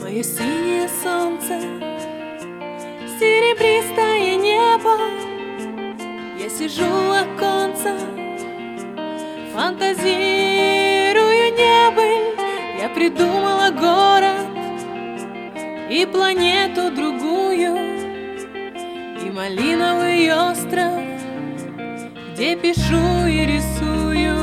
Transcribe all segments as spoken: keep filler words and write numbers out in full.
Мое синее солнце, серебристое небо. Я сижу у оконца, фантазирую небыль. Я придумала город и планету другую, и малиновый остров, где пишу и рисую.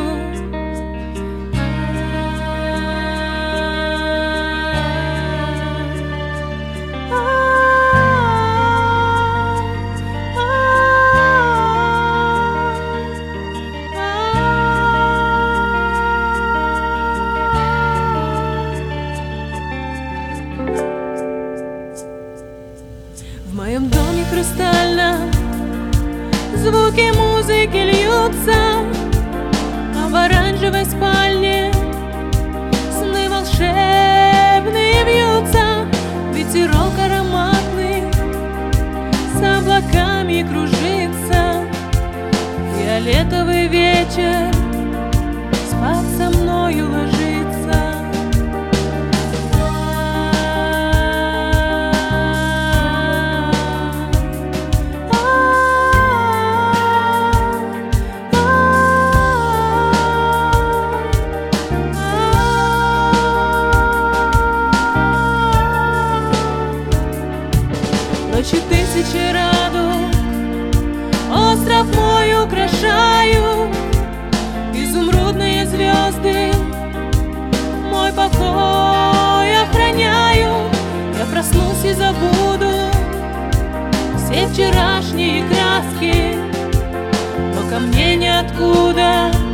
В моем доме хрустальном звуки музыки льются, а в оранжевой спальне сны волшебные вьются. Ветерок ароматный с облаками кружится. Фиолетовый вечер спать со мною ложится. Ночью тысячи радуг остров мой украшаю, изумрудные звезды мой покой охраняю. Я проснусь и забуду все вчерашние краски, но ко мне ниоткуда